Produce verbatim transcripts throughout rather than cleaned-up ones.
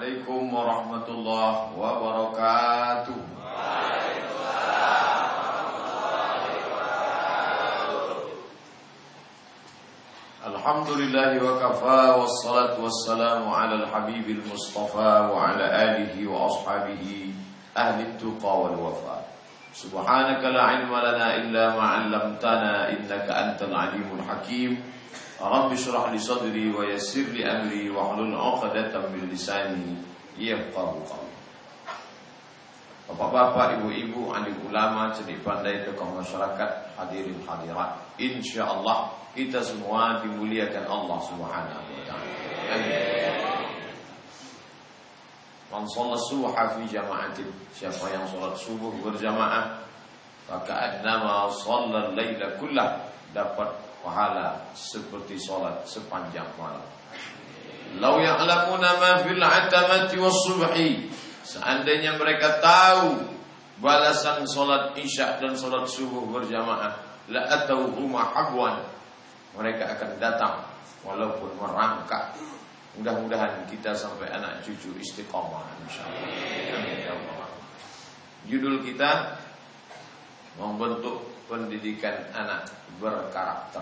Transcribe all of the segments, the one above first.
Assalamualaikum warahmatullahi wabarakatuh. Alhamdulillahi wa kafa, wassalatu wassalamu ala al-habibil mustafa wa ala alihi wa ashabihi ahli tuqa wal wafa. Subhanaka la ilma lana illa ma 'allamtana innaka antal alimul hakim. Rabbi shrah li sadri wa yassir li amri wa hlul 'uqdatam min lisani yafqahu qawli. Bapak-bapak, ibu-ibu, alim ulama, cerdik pandai, tokoh masyarakat, hadirin hadirat, insyaallah kita semua dimuliakan Allah Subhanahu wa taala. Amin. Man shalla subha fi jama'atin, siapa yang salat subuh berjamaah, maka annama shalla al-laila kullah, dapat pahala seperti salat sepanjang malam. Lau ya'lamuna ma fil 'atamati was-subhi, seandainya mereka tahu balasan salat isya dan salat subuh berjamaah, la atauhuma habwan, mereka akan datang walaupun merangkak. Mudah-mudahan kita sampai anak cucu istiqomah insyaallah. Judul kita membentuk pendidikan anak berkarakter.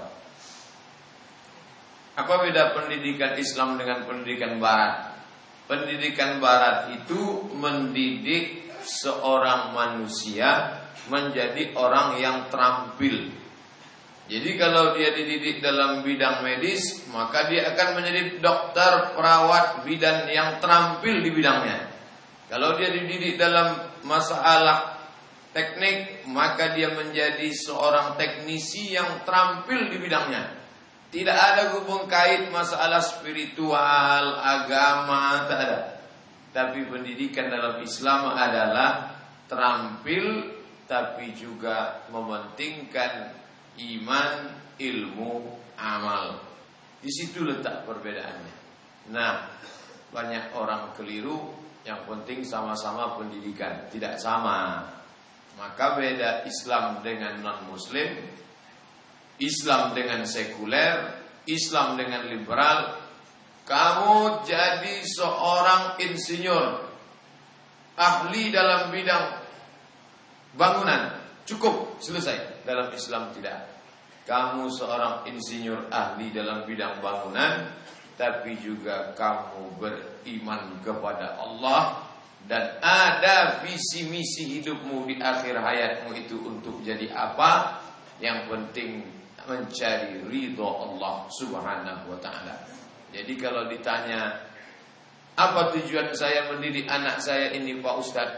Apa beda pendidikan Islam dengan pendidikan Barat? Pendidikan Barat itu mendidik seorang manusia menjadi orang yang terampil. Jadi kalau dia dididik dalam bidang medis, maka dia akan menjadi dokter, perawat, bidan yang terampil di bidangnya. Kalau dia dididik dalam masalah teknik, maka dia menjadi seorang teknisi yang terampil di bidangnya. Tidak ada hubung kait masalah spiritual, agama, tak ada. Tapi pendidikan dalam Islam adalah terampil, tapi juga mementingkan iman, ilmu, amal. Di situ letak perbedaannya. Nah, banyak orang keliru. Yang penting sama-sama pendidikan. Tidak sama. Maka beda Islam dengan non-Muslim, Islam dengan sekuler, Islam dengan liberal. Kamu jadi seorang insinyur, ahli dalam bidang bangunan, cukup, selesai. Dalam Islam tidak. Kamu seorang insinyur ahli dalam bidang bangunan, tapi juga kamu beriman kepada Allah, dan ada visi misi hidupmu di akhir hayatmu itu untuk jadi apa? Yang penting mencari ridho Allah Subhanahu wa taala. Jadi kalau ditanya, apa tujuan saya mendidik anak saya ini Pak Ustadz?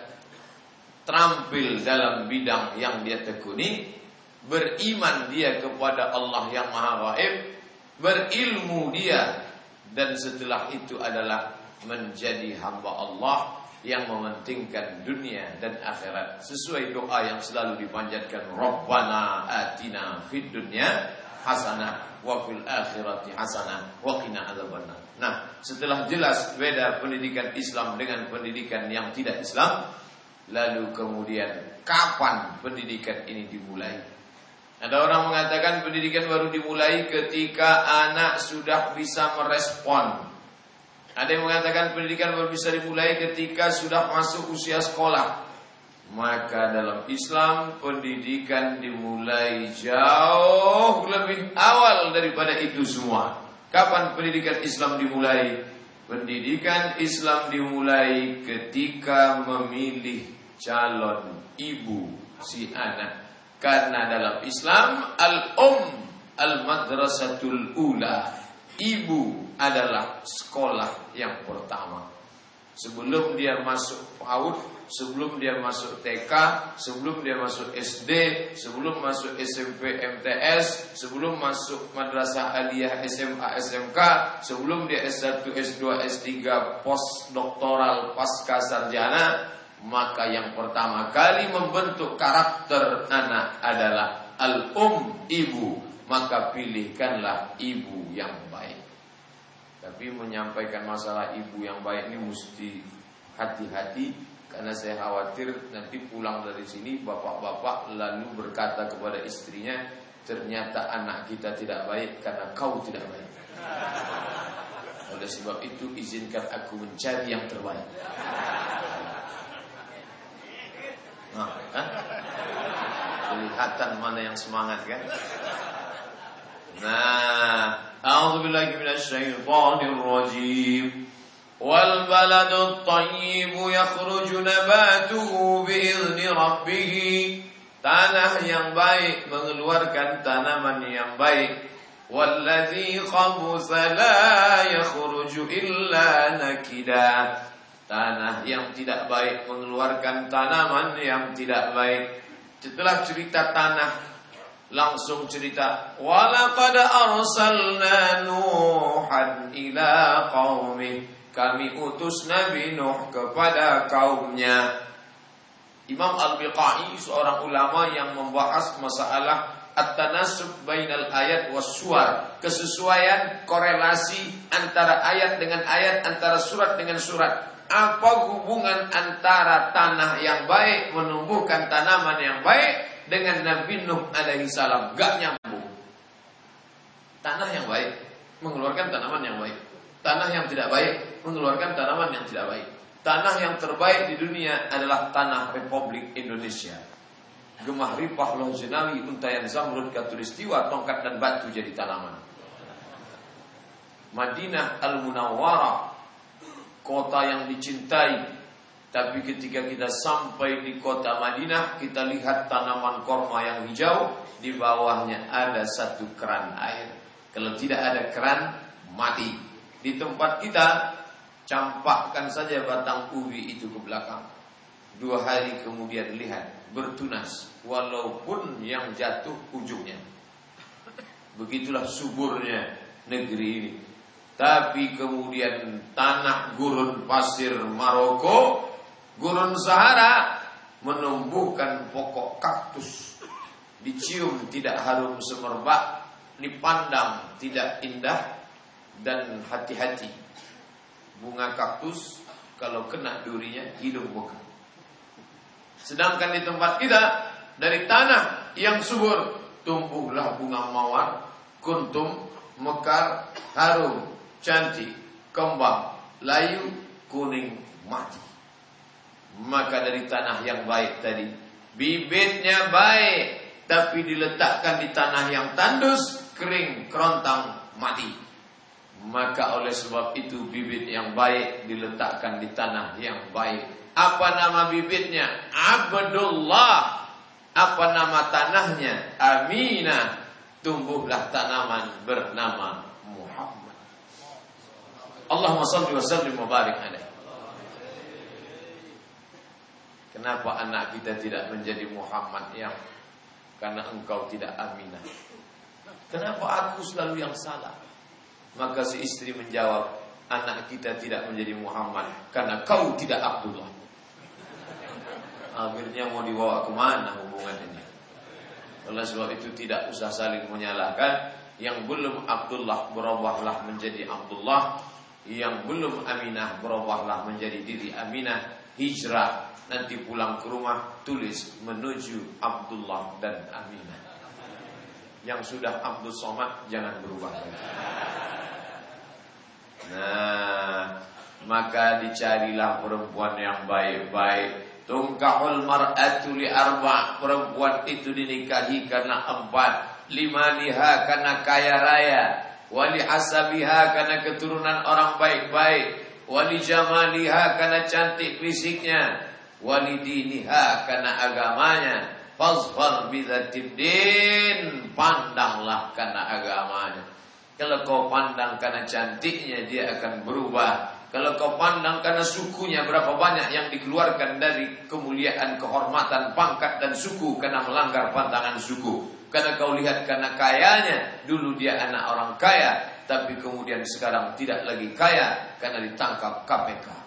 Terampil dalam bidang yang dia tekuni, beriman dia kepada Allah yang Maha Gaib, berilmu dia, dan setelah itu adalah menjadi hamba Allah yang mementingkan dunia dan akhirat sesuai doa yang selalu dipanjatkan, Rabbana atina fid dunya hasanah wa fil akhirati hasanah wa qina adzabannar. Nah, setelah jelas beda pendidikan Islam dengan pendidikan yang tidak Islam, lalu kemudian kapan pendidikan ini dimulai? Ada orang mengatakan pendidikan baru dimulai ketika anak sudah bisa merespon. Ada yang mengatakan pendidikan baru bisa dimulai ketika sudah masuk usia sekolah. Maka dalam Islam pendidikan dimulai jauh lebih awal daripada itu semua. Kapan pendidikan Islam dimulai? Pendidikan Islam dimulai ketika memilih calon ibu si anak. Karena dalam Islam al-um al-madrasatul ula, ibu adalah sekolah yang pertama. Sebelum dia masuk PAUD, sebelum dia masuk T K, sebelum dia masuk S D, sebelum masuk S M P M T S, sebelum masuk madrasah aliyah S M A S M K, sebelum dia S satu S dua S tiga pos doktoral pasca sarjana, maka yang pertama kali membentuk karakter anak adalah al-um, ibu. Maka pilihkanlah ibu yang baik. Tapi menyampaikan masalah ibu yang baik ini mesti hati-hati, karena saya khawatir nanti pulang dari sini bapak-bapak lalu berkata kepada istrinya, ternyata anak kita tidak baik karena kau tidak baik. Oleh sebab itu izinkan aku mencari yang terbaik. Nah, kan? Kelihatan mana yang semangat kan? Nah, a'udzubillahi minasyaitonir rajim. Wal baladut thayyibu yakhruju nabatuhu bi'izni rabbih. Tanah yang baik mengeluarkan tanaman yang baik. Walladzi khabutha la yakhruju illa nakida. Tanah yang tidak baik mengeluarkan tanaman yang tidak baik. Setelah cerita tanah, langsung cerita walaqad arsalna nuhan ila qaumih. Kami utus Nabi Nuh kepada kaumnya. Imam Al-Biqai seorang ulama yang membahas masalah at-tanasub bainal ayat was suwar, kesesuaian korelasi antara ayat dengan ayat, antara surat dengan surat. Apa hubungan antara tanah yang baik menumbuhkan tanaman yang baik dengan Nabi Nuh alaihi salam? Gak nyambung. Tanah yang baik mengeluarkan tanaman yang baik. Tanah yang tidak baik mengeluarkan tanaman yang tidak baik. Tanah yang terbaik di dunia adalah tanah Republik Indonesia. Gemah ripah loh zenawi, untayan zamrud, katulistiwa, tongkat dan batu jadi tanaman. Madinah Al-Munawwarah, kota yang dicintai. Tapi ketika kita sampai di kota Madinah, kita lihat tanaman korma yang hijau, di bawahnya ada satu keran air. Kalau tidak ada keran, mati. Di tempat kita, campakkan saja batang ubi itu ke belakang. Dua hari kemudian lihat, bertunas. Walaupun yang jatuh ujungnya. Begitulah suburnya negeri ini. Tapi kemudian tanah gurun pasir Maroko, gurun Sahara, menumbuhkan pokok kaktus. Dicium tidak harum semerbak, dipandang tidak indah. Dan hati-hati, bunga kaktus kalau kena durinya hidung buka. Sedangkan di tempat kita, dari tanah yang subur tumbuhlah bunga mawar, kuntum, mekar, harum, cantik, kembang, layu, kuning, mati. Maka dari tanah yang baik tadi, bibitnya baik, tapi diletakkan di tanah yang tandus, kering, kerontang, mati. Maka oleh sebab itu bibit yang baik diletakkan di tanah yang baik. Apa nama bibitnya? Abdullah. Apa nama tanahnya? Aminah. Tumbuhlah tanaman bernama Muhammad. Allahumma shalli wa sallim wa barik alaihi. Kenapa anak kita tidak menjadi Muhammad ya? Karena engkau tidak Aminah. Kenapa aku selalu yang salah? Maka si istri menjawab, anak kita tidak menjadi Muhammad karena kau tidak Abdullah. Akhirnya mau dibawa kemana hubungan ini? Oleh sebab itu tidak usah saling menyalahkan. Yang belum Abdullah berubahlah menjadi Abdullah. Yang belum Aminah berubahlah menjadi diri Aminah. Hijrah, nanti pulang ke rumah tulis menuju Abdullah dan Aminah. Yang sudah Abdul Somad jangan berubah lagi. Nah, maka dicarilah perempuan yang baik-baik. Tungkahul mar'atu li arba'. Perempuan itu dinikahi karena empat. Lima liha karena kaya raya. Wali asabiha karena keturunan orang baik-baik. Wali jamaliha karena cantik fisiknya. Wali diniha karena agamanya. Fazfar bidzatid din. Pandanglah karena agamanya. Kalau kau pandang karena cantiknya, dia akan berubah. Kalau kau pandang karena sukunya, berapa banyak yang dikeluarkan dari kemuliaan, kehormatan, pangkat dan suku karena melanggar pantangan suku. Karena kau lihat karena kayanya, dulu dia anak orang kaya, tapi kemudian sekarang tidak lagi kaya karena ditangkap K P K.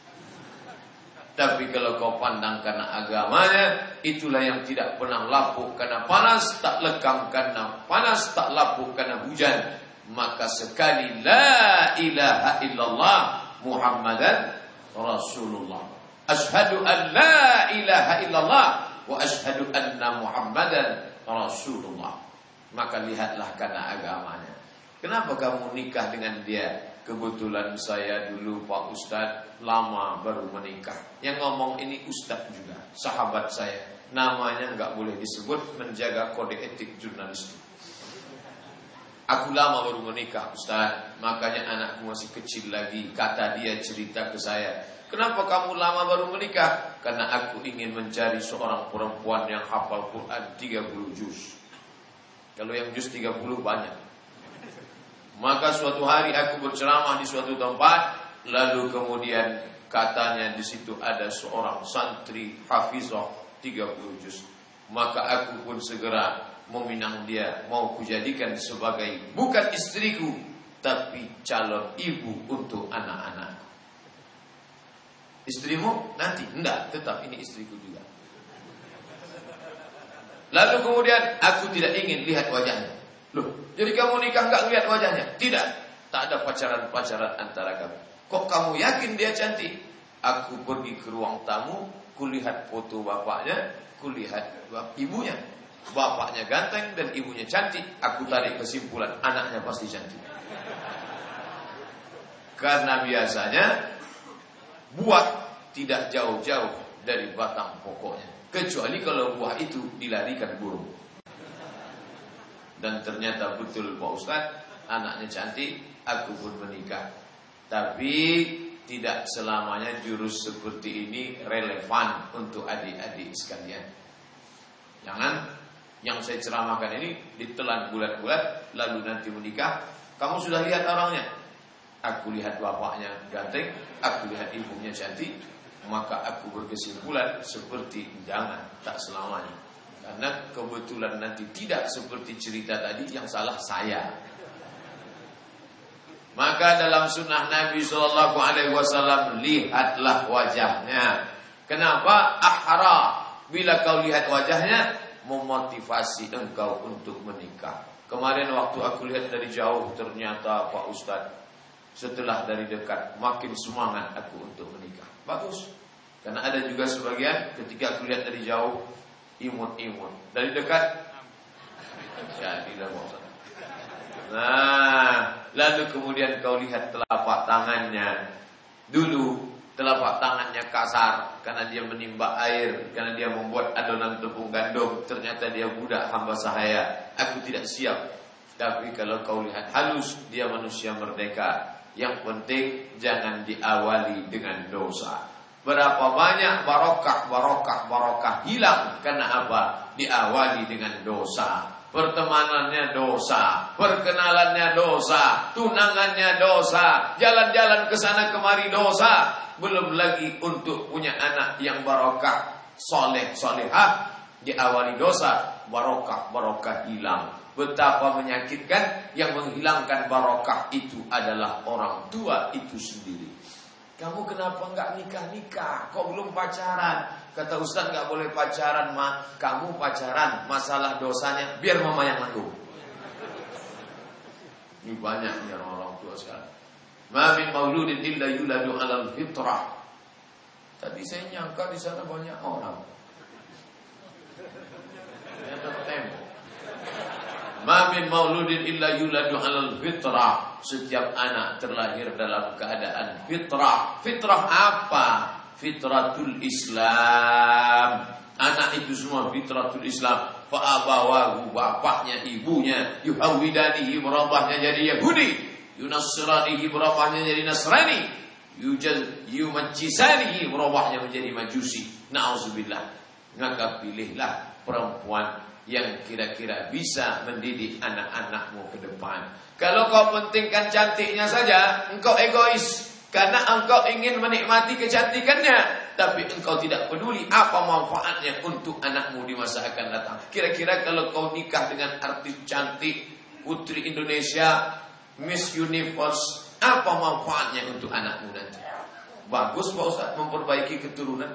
Tapi kalau kau pandang karena agamanya, itulah yang tidak pernah lapuk karena panas, tak lekang karena panas, tak lapuk karena hujan. Maka sekali la ilaha illallah Muhammadan Rasulullah. Ashhadu an la ilaha illallah wa ashhadu anna Muhammadan Rasulullah. Maka lihatlah karena agamanya. Kenapa kamu nikah dengan dia? kebetulan saya dulu Pak Ustadz lama baru menikah. Yang ngomong ini Ustadz juga, sahabat saya. Namanya nggak boleh disebut, menjaga kode etik jurnalistik. Aku lama baru menikah Ustadz, makanya anakku masih kecil lagi. Kata dia cerita ke saya, kenapa kamu lama baru menikah? Karena aku ingin mencari seorang perempuan yang hafal Quran tiga puluh juz. Kalau yang juz tiga puluh banyak. Maka suatu hari aku berceramah di suatu tempat, lalu kemudian katanya di situ ada seorang santri hafizah tiga puluh juz. Maka aku pun segera meminang dia, mau kujadikan sebagai bukan istriku, tapi calon ibu untuk anak-anakku. Istrimu nanti? Enggak, tetap ini istriku juga. Lalu kemudian aku tidak ingin lihat wajahnya. Loh, jadi kamu nikah enggak lihat wajahnya? Tidak, tak ada pacaran-pacaran antara kami. Kok kamu yakin dia cantik? Aku pergi ke ruang tamu, kulihat foto bapaknya, kulihat ibunya. Bapaknya ganteng dan ibunya cantik. Aku tarik kesimpulan, anaknya pasti cantik. Karena biasanya buah tidak jauh-jauh dari batang pokoknya, kecuali kalau buah itu dilarikan burung. Dan ternyata betul Pak Ustadz, anaknya cantik, aku pun menikah. Tapi tidak selamanya jurus seperti ini relevan untuk adik-adik sekalian. Jangan yang saya ceramahkan ini ditelan bulat-bulat, lalu nanti menikah, kamu sudah lihat orangnya? Aku lihat bapaknya ganteng, aku lihat ibunya cantik, maka aku berkesimpulan seperti jangan, tak selamanya. Karena kebetulan nanti tidak seperti cerita tadi, yang salah saya. Maka dalam sunnah Nabi shallallahu alaihi wasallam, lihatlah wajahnya. Kenapa? Ahra, bila kau lihat wajahnya, memotivasi engkau untuk menikah. Kemarin waktu aku lihat dari jauh, ternyata Pak Ustadz, setelah dari dekat makin semangat aku untuk menikah. Bagus. Karena ada juga sebagian ketika aku lihat dari jauh imut-imut, dari dekat jadilah Pak Ustadz. Nah, lalu kemudian kau lihat telapak tangannya. Dulu telapak tangannya kasar karena dia menimba air, karena dia membuat adonan tepung gandum. Ternyata dia budak hamba sahaya. Aku tidak siap. Tapi kalau kau lihat halus, dia manusia merdeka. Yang penting jangan diawali dengan dosa. Berapa banyak barokah, barokah, barokah hilang karena apa? Diawali dengan dosa. Pertemanannya dosa, perkenalannya dosa, tunangannya dosa, jalan-jalan ke sana kemari dosa. Belum lagi untuk punya anak yang barokah, soleh, solehah, diawali dosa, barokah, barokah hilang. Betapa menyakitkan, yang menghilangkan barokah itu adalah orang tua itu sendiri. Kamu kenapa enggak nikah-nikah? Kok belum pacaran? Kata Ustaz enggak boleh pacaran, Ma. Kamu pacaran, masalah dosanya biar mama yang nanggung. Ini banyak nih orang-orang tua sekarang. Ma min mauludin illa yuladu 'alal fitrah. Tadi saya nyangka di sana banyak orang. Ternyata tembok. Ma min mauludin illa yuladu 'alal fitrah. Setiap anak terlahir dalam keadaan fitrah. Fitrah apa? Fitratul Islam. Anak itu semua fitratul Islam. Fa abawahu, bapaknya, ibunya, yuhawidanihi, merubahnya jadi Yahudi, yunassiranihi, merubahnya jadi Nasrani, yumajjisanihi, merubahnya menjadi Majusi. Na'udzubillah. Maka pilihlah perempuan yang kira-kira bisa mendidik anak-anakmu ke depan. Kalau kau pentingkan cantiknya saja, engkau egois. Karena engkau ingin menikmati kecantikannya, tapi engkau tidak peduli apa manfaatnya untuk anakmu di masa akan datang. Kira-kira kalau kau nikah dengan artis cantik, Putri Indonesia, Miss Universe, apa manfaatnya untuk anakmu nanti? Bagus Pak Ustaz memperbaiki keturunan.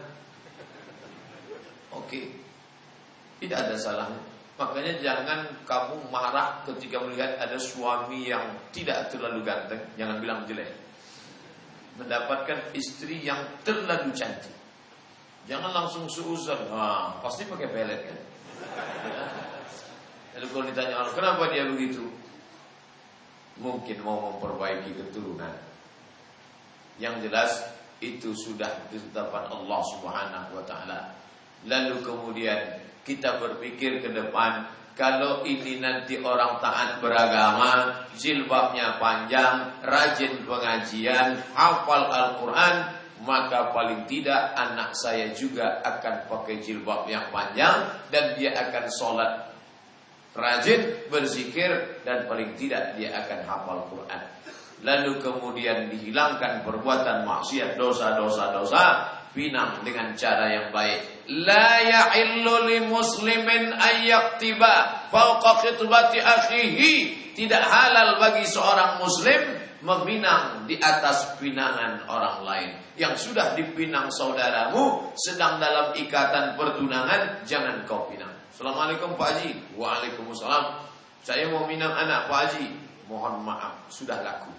Oke, tidak ada salahnya. Makanya jangan kamu marah ketika melihat ada suami yang tidak terlalu ganteng. Jangan bilang jelek. Mendapatkan istri yang terlalu cantik, jangan langsung seuzon. Wah, pasti pakai pelet kan? Ya. Lalu kalau ditanya orang, kenapa dia begitu? mungkin mau memperbaiki keturunan. Yang jelas itu sudah ketetapan Allah Subhanahu wa taala. Lalu kemudian kita berpikir ke depan, kalau ini nanti orang taat beragama, jilbabnya panjang, rajin pengajian, hafal Al-Quran, maka paling tidak anak saya juga akan pakai jilbab yang panjang dan dia akan sholat rajin, berzikir, dan paling tidak dia akan hafal Quran. Lalu kemudian dihilangkan perbuatan maksiat, dosa-dosa dosa, pinang dengan cara yang baik. La ya'illu li muslimin ayyaktiba fawqa khitbati akhihi. Tidak halal bagi seorang muslim meminang di atas pinangan orang lain. Yang sudah dipinang saudaramu sedang dalam ikatan pertunangan, jangan kau pinang. Assalamualaikum Pak Haji. Waalaikumsalam. Saya mau minang anak Pak Haji. Mohon maaf, sudah laku.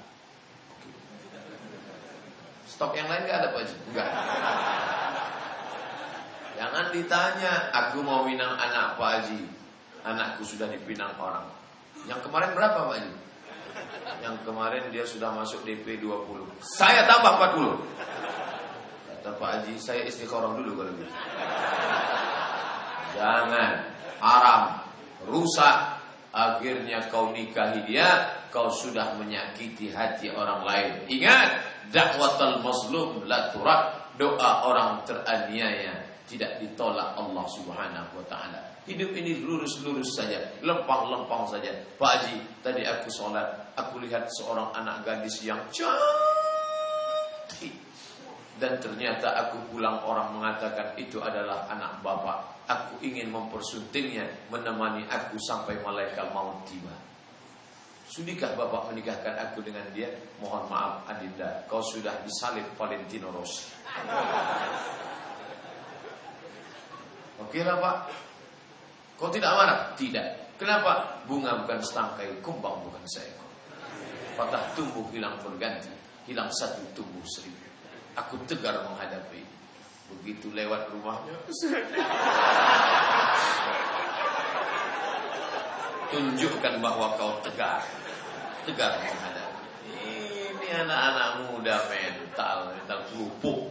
Stok yang lain gak ada Pak Haji? Enggak. Jangan ditanya, aku mau minang anak Pak Haji. Anakku sudah dipinang orang. Yang kemarin berapa Pak Haji? Yang kemarin dia sudah masuk D P dua puluh. Saya tambah empat puluh. Kata Pak Haji, saya istikharah dulu kalau gitu. Jangan, haram, rusak. Akhirnya kau nikahi dia, kau sudah menyakiti hati orang lain. Ingat, dakwatul mazlum la turad. Doa orang teraniaya tidak ditolak Allah Subhanahu wa taala. Hidup ini lurus-lurus saja, lempang-lempang saja. Pak Haji, tadi aku sholat, aku lihat seorang anak gadis yang cantik. Dan ternyata aku pulang, orang mengatakan itu adalah anak bapak. Aku ingin mempersuntingnya, menemani aku sampai malaikat maut tiba. Sudikah bapak menikahkan aku dengan dia? Mohon maaf Adinda, kau sudah disalib Valentino Rossi. Oke lah Pak. Kau tidak marah? Tidak. Kenapa? Bunga bukan setangkai, kumbang bukan seekor. Patah tumbuh hilang berganti, hilang satu tumbuh seribu. Aku tegar menghadapi. Begitu lewat rumahnya, tunjukkan bahwa kau tegar, tegar menghadapi. Ini anak-anak muda mental, mental kerupuk.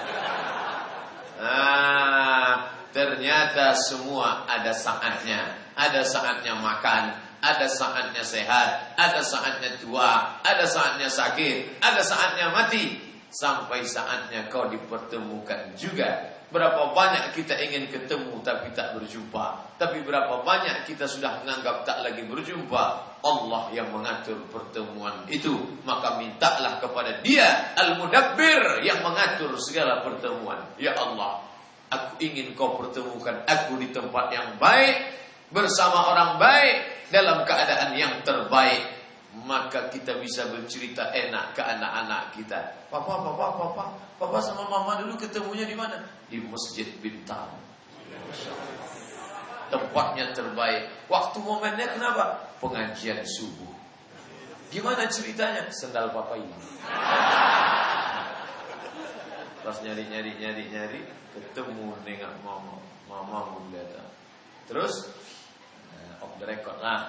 Nah, ternyata semua ada saatnya. Ada saatnya makan, ada saatnya sehat, ada saatnya tua, ada saatnya sakit, ada saatnya mati. Sampai saatnya kau dipertemukan juga. Berapa banyak kita ingin ketemu tapi tak berjumpa. Tapi berapa banyak kita sudah menganggap tak lagi berjumpa. Allah yang mengatur pertemuan itu. Maka mintalah kepada Dia Al-Mudabbir yang mengatur segala pertemuan. Ya Allah, aku ingin kau pertemukan aku di tempat yang baik, bersama orang baik, dalam keadaan yang terbaik. Maka kita bisa bercerita enak ke anak-anak kita. Papa, papa, papa, papa sama mama dulu ketemunya di mana? Di Masjid Bintang. Tempatnya terbaik. Waktu momennya kenapa? Pengajian subuh. Gimana ceritanya? Sendal papa hilang. Pas nyari, nyari, nyari, nyari, ketemu dengan mama. Mama mau datang. Terus, nah, off the record lah.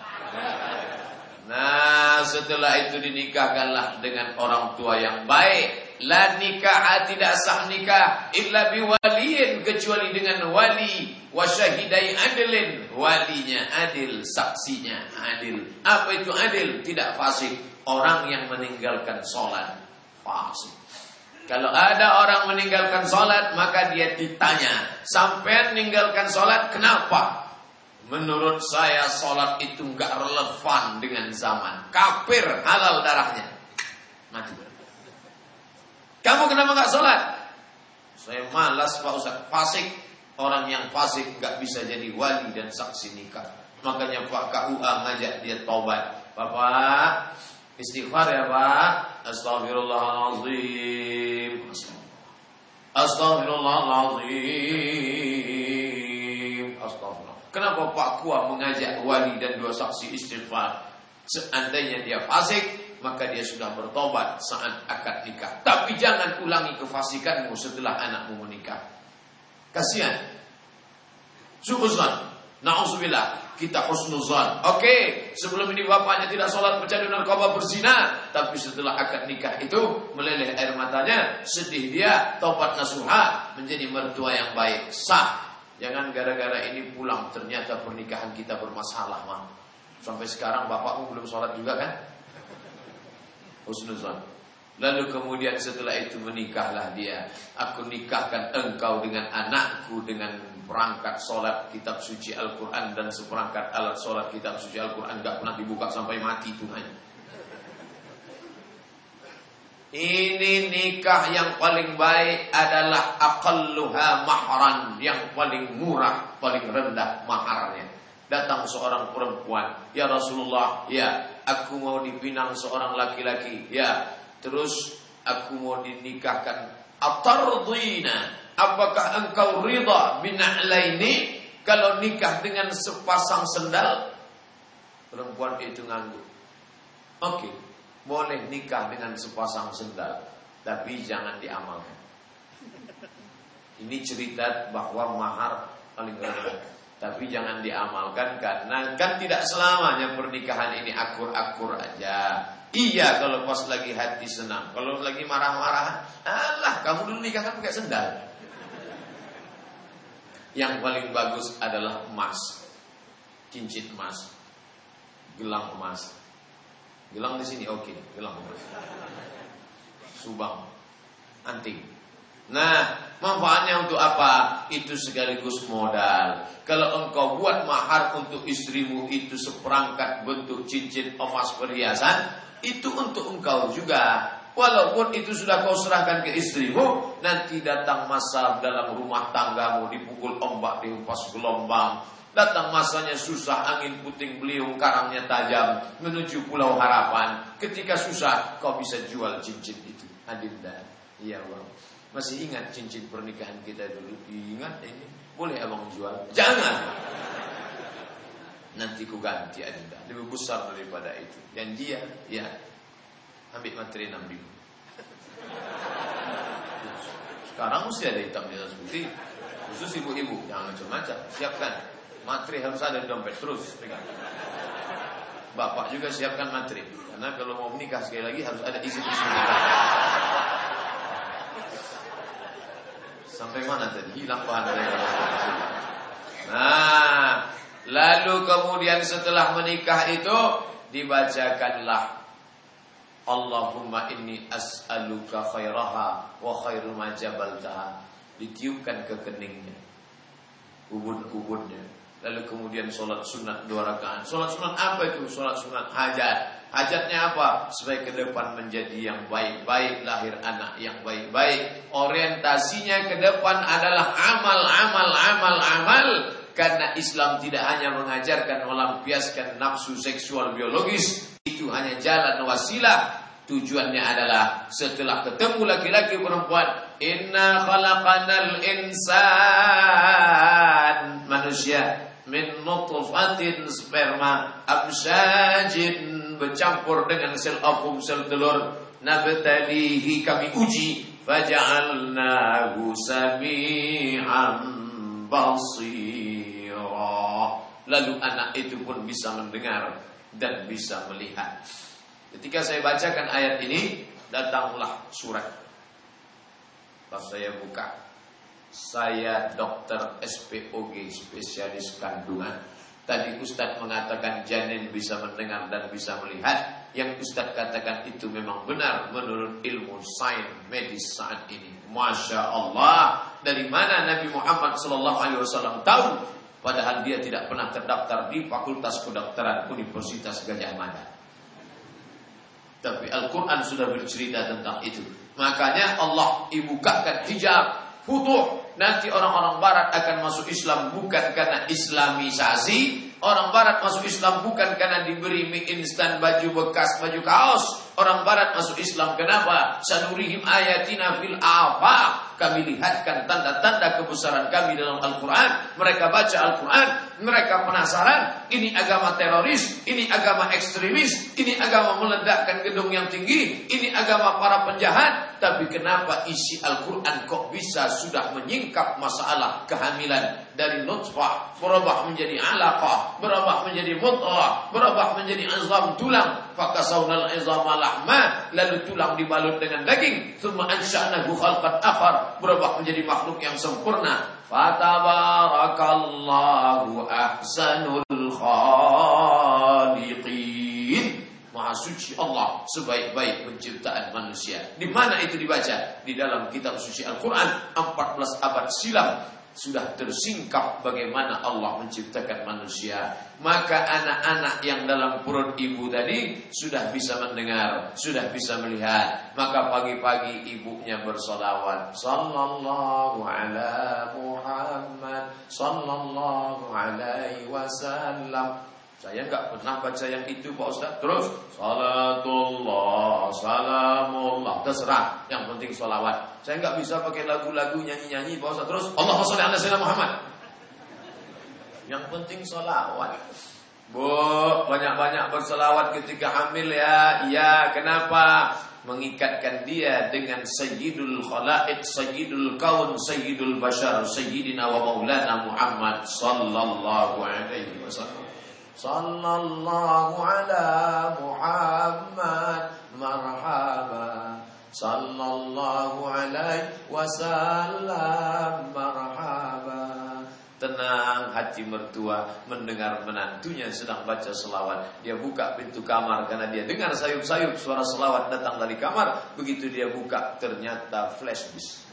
Nah, setelah itu dinikahkanlah dengan orang tua yang baik. La nikah, tidak sah nikah illa biwaliyin, kecuali dengan wali. Wa syahidai adlin, walinya adil, saksinya adil. Apa itu adil? Tidak fasik. Orang yang meninggalkan sholat fasik. Kalau ada orang meninggalkan sholat, maka dia ditanya, sampai meninggalkan sholat kenapa? Menurut saya sholat itu enggak relevan dengan zaman. Kafir, halal darahnya. Mati. Kamu kenapa enggak sholat? Saya malas Pak Ustaz. Fasik. Orang yang fasik enggak bisa jadi wali dan saksi nikah. Makanya Pak K U A ngajak dia taubat. Bapak, istighfar ya Pak. Astaghfirullahaladzim. Astaghfirullahaladzim. Astaghfirullah. Kenapa Pak Kua mengajak wali dan dua saksi istighfar? Seandainya dia fasik, maka dia sudah bertobat saat akad nikah. Tapi jangan ulangi kefasikanmu setelah anakmu menikah. Kasihan. Suuzan. Na'udzubillah, kita husnuzan. Oke, okay, sebelum ini bapaknya tidak sholat, pecandu narkoba, berzina, tapi setelah akad nikah itu meleleh air matanya, sedih dia, taubat nasuha, menjadi mertua yang baik, sah. Jangan gara-gara ini pulang ternyata pernikahan kita bermasalah, Mak. Sampai sekarang bapakmu belum sholat juga kan? Husnuzan. Lalu kemudian setelah itu menikahlah dia. Aku nikahkan engkau dengan anakku dengan perangkat sholat kitab suci Al-Quran dan seperangkat alat sholat kitab suci Al-Quran gak pernah dibuka sampai mati tunganya. Ini nikah yang paling baik adalah aqalluha mahran, yang paling murah, paling rendah maharnya. Datang seorang perempuan, ya Rasulullah, ya aku mau dipinang seorang laki-laki, ya terus aku mau dinikahkan. Atardina, apakah engkau ridha bina'laini, kalau nikah dengan sepasang sendal? Perempuan itu ngangguk. Oke, okay, boleh nikah dengan sepasang sendal, tapi jangan diamalkan. Ini cerita bahwa mahar paling rendah, tapi jangan diamalkan karena kan tidak selamanya pernikahan ini akur-akur aja. Iya kalau pas lagi hati senang, kalau lagi marah-marah, alah kamu dulu nikah kan pakai sendal. Yang paling bagus adalah emas, cincin emas, gelang emas. Gelang di sini oke, okay. Gelang emas, subang, anting. Nah, manfaatnya untuk apa? Itu sekaligus modal. Kalau engkau buat mahar untuk istrimu itu seperangkat bentuk cincin emas perhiasan, itu untuk engkau juga. Walaupun itu sudah kau serahkan ke istrimu, nanti datang masa dalam rumah tanggamu dipukul ombak, dihempas gelombang. Datang masanya susah, angin puting beliung, karangnya tajam, menuju Pulau Harapan. Ketika susah, kau bisa jual cincin itu. Adinda, iya bang, masih ingat cincin pernikahan kita dulu? Ingat ini, boleh abang jual? Jangan. Nanti ku ganti Adinda, lebih besar daripada itu. Dan dia, ya, ambil materi enam ribu. Sekarang mesti ada hitam di atas putih. Khusus ibu-ibu, jangan macam-macam. Siapkan materi, harus ada dompet terus pegang. Bapak juga siapkan materi, karena kalau mau menikah sekali lagi harus ada isi-isi nikah. Sampai mana tadi? Hilang bahan dari. Nah, lalu kemudian setelah menikah itu dibacakanlah Allahumma inni as'aluka khairaha wa khairu ma jabaltaha. Ditiupkan ke keningnya, ubun-ubunnya. Lalu kemudian sholat sunat dua rakaat. Sholat sunat apa itu? Sholat sunat hajat. Hajatnya apa? Supaya ke depan menjadi yang baik-baik, lahir anak yang baik-baik. Orientasinya ke depan adalah amal, amal, amal, amal. Karena Islam tidak hanya mengajarkan melampiaskan nafsu seksual biologis, itu hanya jalan wasilah. Tujuannya adalah setelah ketemu laki-laki perempuan, inna khalaqanal insan, manusia, min nutfatin, sperma, amsyajin, bercampur dengan sel ovum, sel telur, nabtalihi, kami uji, faja'alnahu sami'an basira. Lalu anak itu pun bisa mendengar dan bisa melihat. Ketika saya bacakan ayat ini, datanglah surat. Pas saya buka, saya dokter S P O G, spesialis kandungan. Tadi Ustadz mengatakan janin bisa mendengar dan bisa melihat. Yang Ustadz katakan itu memang benar menurut ilmu sains medis saat ini. Masya Allah. Dari mana Nabi Muhammad shallallahu alaihi wasallam tahu? Padahal dia tidak pernah terdaftar di Fakultas Kedokteran Universitas Gadjah Mada. Tapi Al-Quran sudah bercerita tentang itu. Makanya Allah ibukakan hijab, futuh. Nanti orang-orang barat akan masuk Islam bukan karena islamisasi. Orang barat masuk Islam bukan karena diberi mie instan, baju bekas, baju kaos. Orang barat masuk Islam kenapa? Sanurihim ayatina fil afaq. Kami lihatkan tanda-tanda kebesaran kami dalam Al-Quran. Mereka baca Al-Quran, mereka penasaran. Ini agama teroris, ini agama ekstremis, ini agama meledakkan gedung yang tinggi, ini agama para penjahat. Tapi kenapa isi Al-Quran kok bisa sudah menyingkap masalah kehamilan dari nutfah berubah menjadi alaqah, berubah menjadi mudghah, berubah menjadi azam tulang, fakasawnal izama lahma, lalu tulang dibalut dengan daging, tsumma ansha'nahu khalqan akhar, berubah menjadi makhluk yang sempurna. Fatabarakallahu ahsanul khaliqin. Maha suci Allah sebaik-baik penciptaan manusia. Di mana itu dibaca? Di dalam kitab suci Al-Quran empat belas abad silam sudah tersingkap bagaimana Allah menciptakan manusia. Maka anak-anak yang dalam perut ibu tadi sudah bisa mendengar, sudah bisa melihat. Maka pagi-pagi ibunya bersolawat, sallallahu ala Muhammad, sallallahu alaihi wasallam. Saya enggak pernah baca yang itu Pak Ustaz. Terus salatullah, salamullah, terserah. Yang penting solawat. Saya enggak bisa pakai lagu-lagu nyanyi-nyanyi Pak Ustaz. Terus Allahumma sholli ala sayyidina Muhammad. Yang penting solawat. Bu, banyak-banyak bersolawat ketika hamil ya. Ya, kenapa? Mengikatkan dia dengan Sayyidul Khalaiq, Sayyidul Kaun, Sayyidul Bashar, Sayyidina wa Maulana Muhammad sallallahu alaihi wasallam. Sallallahu ala Muhammad marhaba, sallallahu alaihi wasallam marhaba. Tenang hati mertua mendengar menantunya sedang baca selawat. Dia buka pintu kamar karena dia dengar sayup-sayup suara selawat datang dari kamar. Begitu dia buka ternyata flash disk.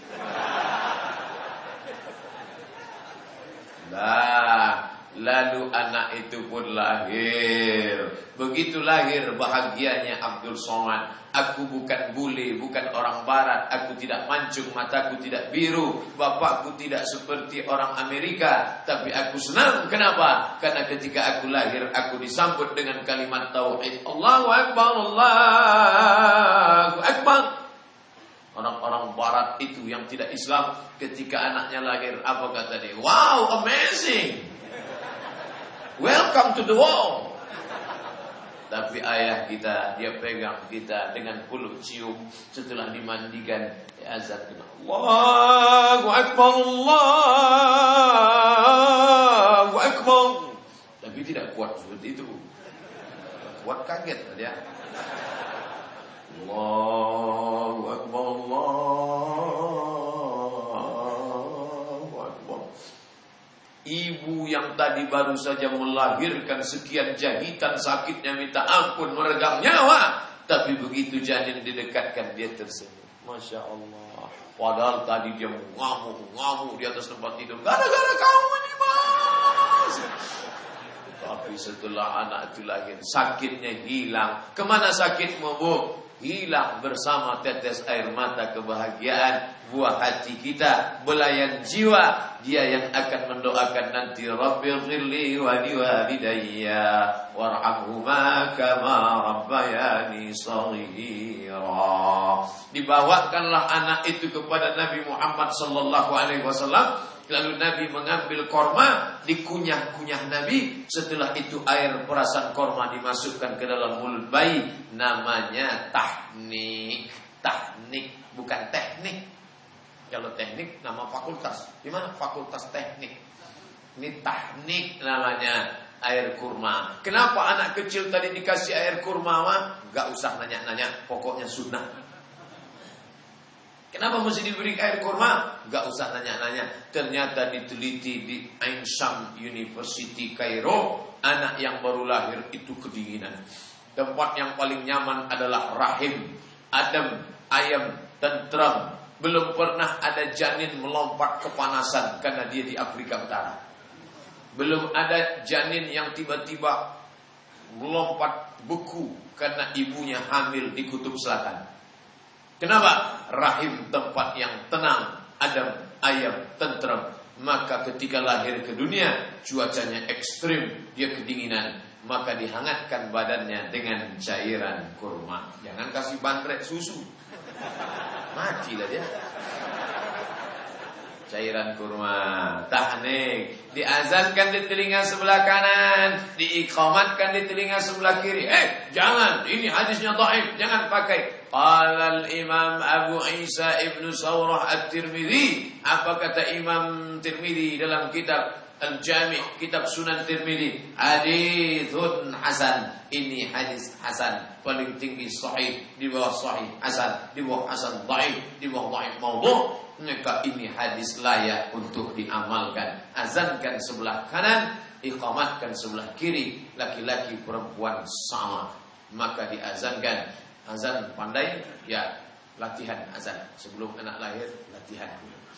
Nah, lalu anak itu pun lahir. Begitu lahir bahagianya Abdul Somad. Aku bukan bule, bukan orang barat. Aku tidak mancung, mataku tidak biru. Bapakku tidak seperti orang Amerika. Tapi aku senang, kenapa? Karena ketika aku lahir, aku disambut dengan kalimat tauhid. Allahu Akbar, Allahu Akbar. Orang-orang barat itu yang tidak Islam, ketika anaknya lahir, apa kata dia? Wow, amazing, welcome to the world. Tapi ayah kita, dia pegang kita dengan peluk cium. Setelah dimandikan, ya azan kita, Allahu Akbar, Allahu Akbar. Tapi tidak kuat seperti itu. Kuat kaget dia. Allahu Akbar, Allahu Akbar. Ibu yang tadi baru saja melahirkan, sekian jahitan, sakitnya minta ampun, meregang nyawa. Tapi begitu janin didekatkan, dia tersenyum. Masya Allah. Padahal tadi dia ngamuk-ngamuk di atas tempat tidur. Gara-gara kamu nih mas. Tapi setelah anak itu lahir, sakitnya hilang. Kemana sakitmu bu? Hilang bersama tetes air mata kebahagiaan. Buah hati kita, belayan jiwa. Dia yang akan mendoakan nanti, Rabbighfirli wa liwalidayya warhamhuma kama rabbayani shaghira. Dibawakanlah anak itu kepada Nabi Muhammad sallallahu alaihi wasallam. Lalu Nabi mengambil korma, dikunyah-kunyah Nabi. Setelah itu air perasan korma dimasukkan ke dalam mulut bayi. Namanya tahnik. Tahnik, bukan teknik. Kalau teknik nama fakultas. Di mana fakultas teknik? Ini tahnik namanya, air kurma. Kenapa anak kecil tadi dikasih air kurma mah? Gak usah nanya-nanya, pokoknya sunnah. Kenapa mesti diberi air kurma? Gak usah nanya-nanya. Ternyata diteliti di Ain Shams University Kairo, anak yang baru lahir itu kedinginan. Tempat yang paling nyaman adalah rahim, adem, ayam, tentram. Belum pernah ada janin melompat kepanasan karena dia di Afrika Utara. Belum ada janin yang tiba-tiba melompat beku karena ibunya hamil di Kutub Selatan. Kenapa? Rahim tempat yang tenang, adem, ayam, tentram. Maka ketika lahir ke dunia, cuacanya ekstrim, dia kedinginan. Maka dihangatkan badannya dengan cairan kurma. Jangan kasih bandrek susu, matilah dia. cairan kurma. Tahnik, diazankan di telinga sebelah kanan, diiqamatkan di telinga sebelah kiri. Eh, jangan, ini hadisnya dhaif, jangan pakai. Qala al-Imam Abu Isa Ibnu Sawrah At-Tirmidzi, apa kata Imam Tirmidzi dalam kitab Al-Jami', kitab Sunan Tirmidzi, haditsun hasan. Ini hadis hasan, paling tinggi sahih, di bawah sahih hasan, di bawah hasan dhaif, di bawah dhaif maudhu'. Maka ini hadis layak untuk diamalkan. Azankan sebelah kanan, iqamatkan sebelah kiri, laki-laki perempuan sama. Maka diazankan. Azan pandai, ya latihan azan sebelum anak lahir, latihan.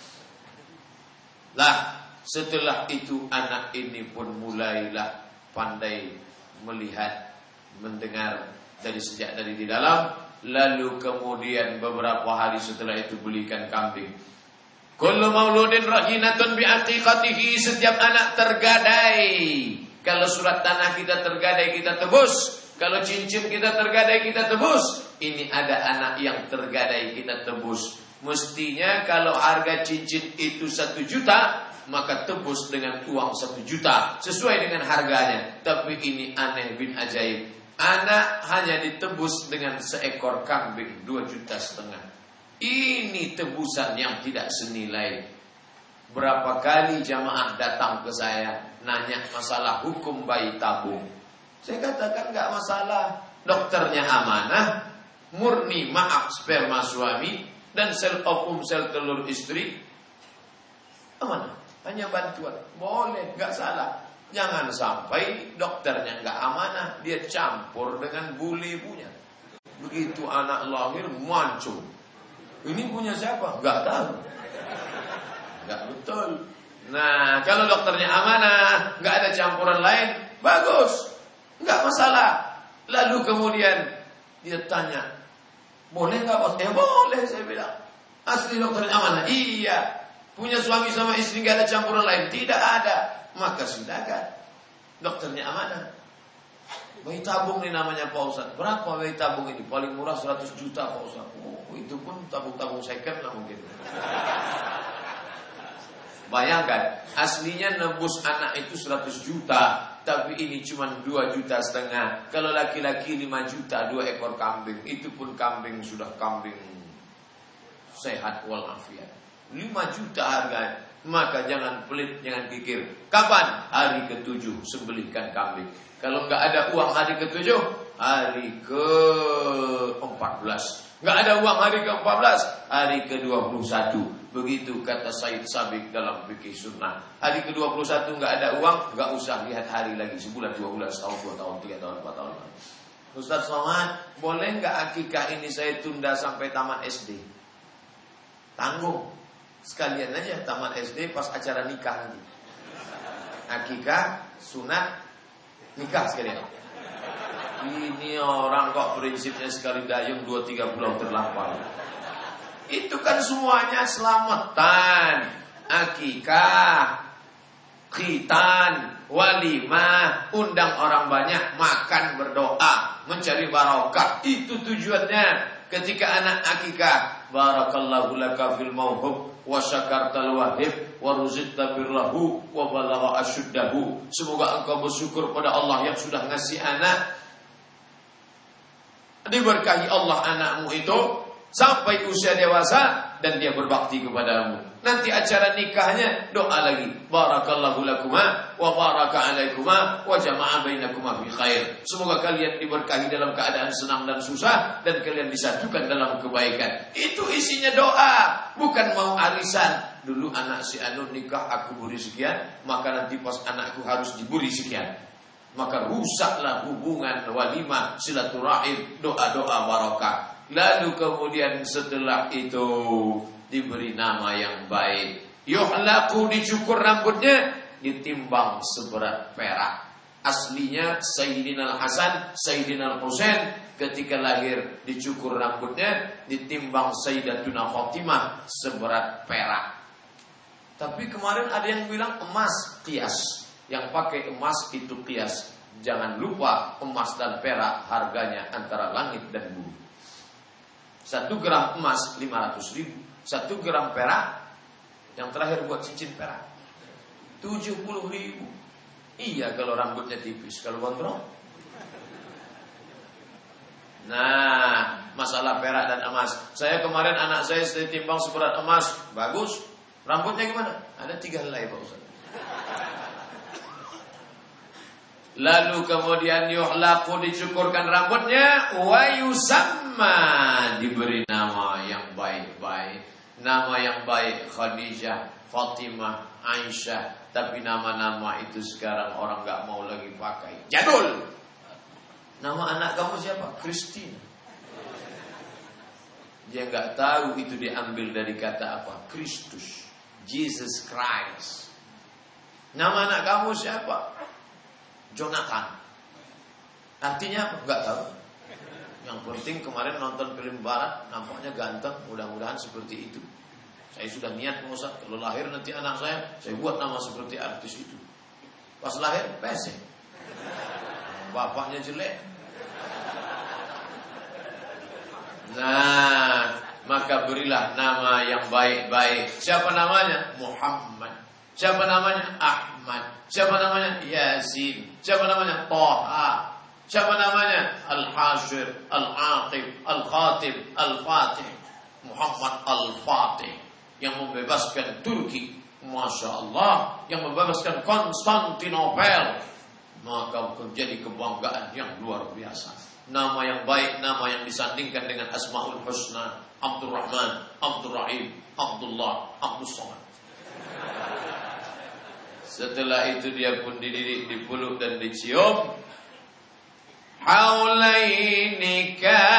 Lah, setelah itu anak ini pun mulailah pandai melihat, mendengar dari sejak dari di dalam. Lalu kemudian beberapa hari setelah itu belikan kambing. Kullu mauludin rahinatun bi aqiqatihi, setiap anak tergadai. Kalau surat tanah kita tergadai, kita tebus. Kalau cincin kita tergadai, kita tebus. Ini ada anak yang tergadai, kita tebus. Mestinya kalau harga cincin itu satu juta, maka tebus dengan uang satu juta sesuai dengan harganya. Tapi ini aneh bin ajaib. Anak hanya ditebus dengan seekor kambing dua juta setengah. Ini tebusan yang tidak senilai. Berapa kali jamaah datang ke saya nanya masalah hukum bayi tabung. Saya katakan nggak masalah. Dokternya amanah, murni maaf sperma suami dan sel ovum sel telur istri amanah. Hanya bantuan, boleh, nggak salah. Jangan sampai dokternya nggak amanah, dia campur dengan buli punya. Begitu anak lahir mancung. Ini punya siapa? Nggak tahu. Nggak betul. Nah, kalau dokternya amanah, nggak ada campuran lain, bagus, nggak masalah. Lalu kemudian dia tanya, boleh nggak bos? Eh boleh, saya bilang. Asli dokternya amanah. Iya. Punya suami sama istri nggak ada campuran lain? Tidak ada. Maka silakan. Dokternya amanah. Bayi tabung ini namanya Pak Ustaz. Berapa bayi tabung ini? Paling murah seratus juta Pak Ustaz. Oh, itu pun tabung-tabung second lah mungkin. Bayangkan, aslinya nebus anak itu seratus juta, tapi ini cuma dua juta setengah. Kalau laki-laki lima juta, dua ekor kambing. Itu pun kambing sudah kambing sehat walafiat. lima juta harganya. Maka jangan pelit, jangan pikir. Kapan? Hari ketujuh sembelihkan kambing. Kalau nggak ada uang hari ketujuh, hari ke empat belas. Nggak ada uang hari ke empat belas, hari ke dua puluh satu. Begitu kata Said Sabiq dalam fikih sunnah. Hari ke dua puluh satu nggak ada uang, nggak usah lihat hari lagi. Sebulan, dua bulan, setahun, dua tahun, tiga tahun, empat tahun. Ustaz Somad, boleh nggak akikah ini saya tunda sampai tamat S D? Tanggung. Sekalian aja tamat S D pas acara nikah nanti. Akikah, sunat, nikah sekalian. Ini orang kok prinsipnya sekali dayung dua tiga pulau terlampau. Itu kan semuanya selamatan. Akikah, khitan, walimah, undang orang banyak, makan, berdoa, mencari barokah. Itu tujuannya. Ketika anak akikah, barakallahu laka fil mauhub wa syakartal wahib wa ruzqta birlahu wa balagha asyuddahu. Semoga engkau bersyukur pada Allah yang sudah ngasih anak, diberkahi Allah anakmu itu sampai usia dewasa dan dia berbakti kepadamu. Nanti acara nikahnya doa lagi, barakallahu lakuma wa baraka alaikuma wa jama'a bainakuma fi khair. Semoga kalian diberkahi dalam keadaan senang dan susah dan kalian disatukan dalam kebaikan. Itu isinya doa, bukan mau arisan. Dulu anak si anu nikah aku beri sekian, maka nanti pas anakku harus diberi sekian. Maka rusaklah hubungan walimah, silaturahim, doa-doa barokah. Lalu kemudian setelah itu diberi nama yang baik. Yuhlaku, dicukur rambutnya, ditimbang seberat perak. Aslinya Sayyidina Al-Hasan, Sayyidina Al-Husain ketika lahir dicukur rambutnya, ditimbang Sayyidatuna Fatimah seberat perak. Tapi kemarin ada yang bilang emas, kias. Yang pakai emas itu kias. Jangan lupa emas dan perak harganya antara langit dan bumi. Satu gram emas lima ratus ribu, satu gram perak Yang terakhir buat cincin perak tujuh puluh ribu. Iya kalau rambutnya tipis. Kalau gondrong, nah, masalah perak dan emas. Saya kemarin anak saya ditimbang seberat emas, bagus. Rambutnya gimana? Ada tiga helai Pak Ustaz. Lalu kemudian yuhlaqu, dicukurkan rambutnya, wa yusamma, diberi nama yang baik-baik. Nama yang baik Khadijah, Fatimah, Aisyah. Tapi nama-nama itu sekarang orang gak mau lagi pakai. Jadul. Nama anak kamu siapa? Christine. Dia nggak tahu itu diambil dari kata apa? Kristus, Jesus Christ. Nama anak kamu siapa? Jonathan. Artinya apa? Nggak tahu. Yang penting kemarin nonton film barat, nampaknya ganteng. Mudah-mudahan seperti itu. Saya sudah niat Ustaz, kalau lahir nanti anak saya, saya buat nama seperti artis itu. Pas lahir, pesek. Bapaknya jelek. Nah, maka berilah nama yang baik-baik. Siapa namanya? Muhammad. Siapa namanya? Ahmad. Siapa namanya? Yasin. Siapa namanya? Toha. Siapa namanya? Al-Hashir, Al-Aqib, Al-Khatib, Al-Fatih. Muhammad Al-Fatih, yang membebaskan Turki, Masya Allah, yang membebaskan Konstantinopel. Maka menjadi kebanggaan yang luar biasa. Nama yang baik, nama yang disandingkan dengan Asmaul Husna, Abdurrahman, Abdurrahim, Abdullah, Abdus Somad. Setelah itu dia pun dididik, dipeluk dan dicium. Haulaini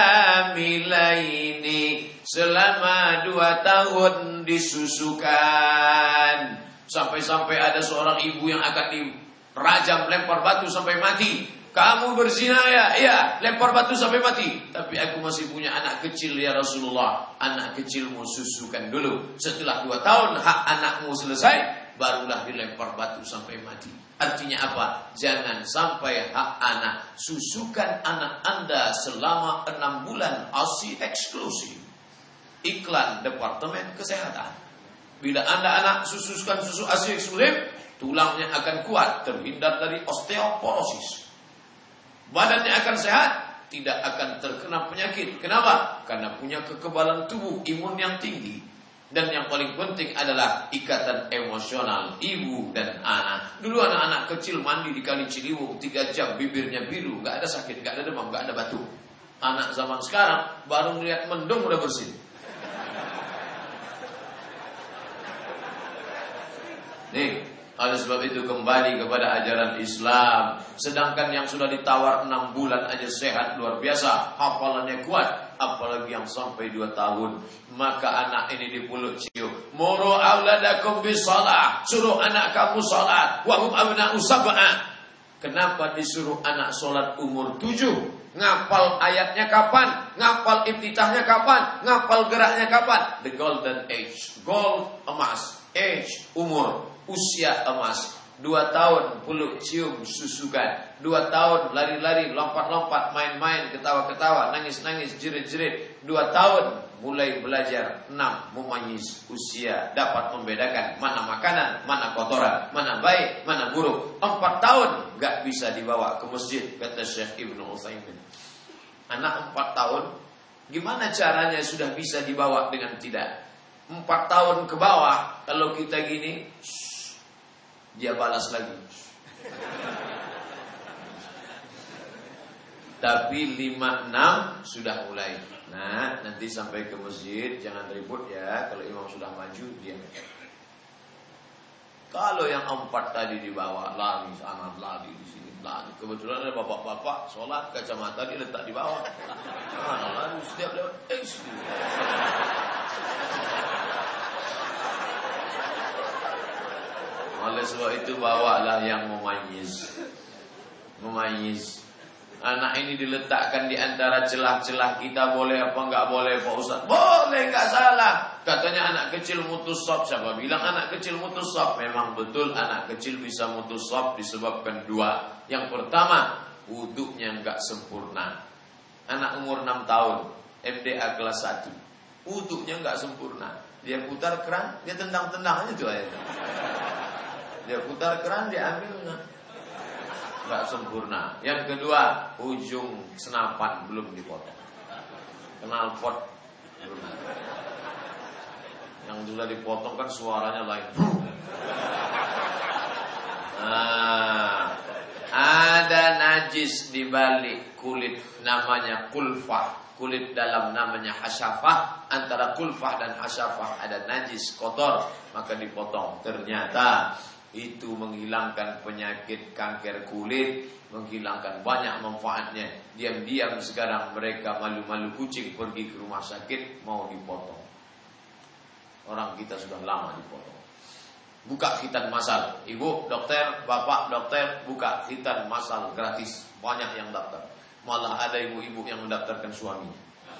kamilaini, selama dua tahun disusukan. Sampai-sampai ada seorang ibu yang akan dirajam, lempar batu sampai mati. Kamu berzina ya? Iya, lempar batu sampai mati. Tapi aku masih punya anak kecil ya Rasulullah. Anak kecilmu susukan dulu. Setelah dua tahun hak anakmu selesai, barulah dilempar batu sampai mati. Artinya apa? Jangan sampai hak anak. Susukan anak Anda selama enam bulan A S I eksklusif. Iklan Departemen Kesehatan. Bila Anda anak sususkan susu A S I eksklusif, tulangnya akan kuat, terhindar dari osteoporosis. Badannya akan sehat, tidak akan terkena penyakit. Kenapa? Karena punya kekebalan tubuh, imun yang tinggi. Dan yang paling penting adalah ikatan emosional ibu dan anak. Dulu anak-anak kecil mandi di Kali Ciliwung tiga jam, bibirnya biru, gak ada sakit, gak ada demam, gak ada batuk. Anak zaman sekarang baru melihat mendung udah bersih. Nih, oleh sebab itu kembali kepada ajaran Islam. Sedangkan yang sudah ditawar enam bulan aja sehat luar biasa, hafalannya kuat, apalagi yang sampai dua tahun. Maka anak ini dipeluk cium. Muru auladakum bisalah, suruh anak kamu salat. Wa hum abna'u sab'a. Kenapa disuruh anak salat umur tujuh? Ngapal ayatnya kapan? Ngapal ibtitahnya kapan? Ngapal geraknya kapan? The golden age. Gold emas, age umur, usia emas. Dua tahun peluk cium susukan. Dua tahun lari-lari, lompat-lompat, main-main, ketawa-ketawa, nangis-nangis, jerit-jerit. Dua tahun mulai belajar. Enam, memayis usia, dapat membedakan mana makanan, mana kotoran, mana baik, mana buruk. Empat tahun gak bisa dibawa ke masjid, kata Syekh Ibnu Utsaimin. Anak empat tahun, gimana caranya sudah bisa dibawa dengan tidak? Empat tahun ke bawah, kalau kita gini, dia balas lagi. Tapi lima enam sudah mulai. Nah, nanti sampai ke masjid jangan ribut ya. Kalau imam sudah maju dia. Kalau yang empat tadi dibawa lari sana, lari di sini, lari. Kebetulan ada bapak-bapak sholat kacamata diletak di bawah. Mana lari setiap lewat. Eh, oleh sebab itu bawalah yang memayis. Memayis. Anak ini diletakkan di antara celah-celah kita, boleh apa enggak boleh Pak Ustaz? Boleh, enggak salah. Katanya anak kecil mutus sop. Siapa bilang anak kecil mutus sop? Memang betul anak kecil bisa mutus sop disebabkan dua. Yang pertama, wuduknya enggak sempurna. Anak umur enam tahun, M D A kelas satu, wuduknya enggak sempurna. Dia putar keran, dia tendang-tendang aja tuh ayatnya. Dia putar keran, dia ambil. Nah. Gak sempurna. Yang kedua, ujung senapan belum dipotong. Knalpot belum. Yang sudah dipotong kan suaranya lain. Nah, ada najis di balik kulit namanya kulfah. Kulit dalam namanya hasyafah. Antara kulfah dan hasyafah ada najis kotor, maka dipotong. Ternyata itu menghilangkan penyakit kanker kulit, menghilangkan banyak manfaatnya. Diam-diam sekarang mereka malu-malu kucing pergi ke rumah sakit mau dipotong. Orang kita sudah lama dipotong. Buka khitan masal. Ibu dokter, bapak dokter, buka khitan masal gratis. Banyak yang daftar. Malah ada ibu-ibu yang mendaftarkan suaminya.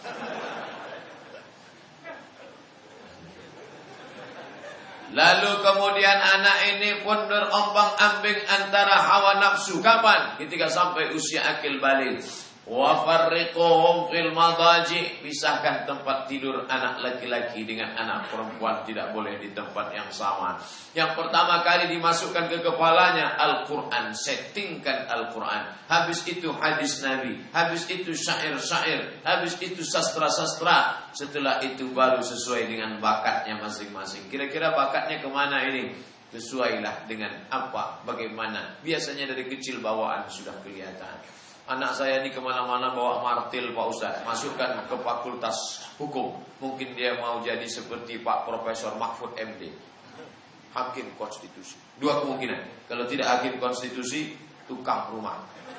Lalu kemudian anak ini pun berombang-ambing antara hawa nafsu. Kapan? Ketika sampai usia akil balik. Wa farriquhum fil madaji. Pisahkan tempat tidur anak laki-laki dengan anak perempuan, tidak boleh di tempat yang sama. Yang pertama kali dimasukkan ke kepalanya Al-Quran, settingkan Al-Quran. Habis itu hadis Nabi, habis itu syair-syair, habis itu sastra-sastra. Setelah itu baru sesuai dengan bakatnya masing-masing. Kira-kira bakatnya kemana ini? Sesuailah dengan apa, bagaimana. Biasanya dari kecil bawaan sudah kelihatan. Anak saya ini kemana-mana bawa martil Pak Ustaz. Masukkan ke fakultas hukum. Mungkin dia mau jadi seperti Pak Profesor Mahfud M D, hakim konstitusi. Dua kemungkinan. Kalau tidak hakim konstitusi, tukang rumah.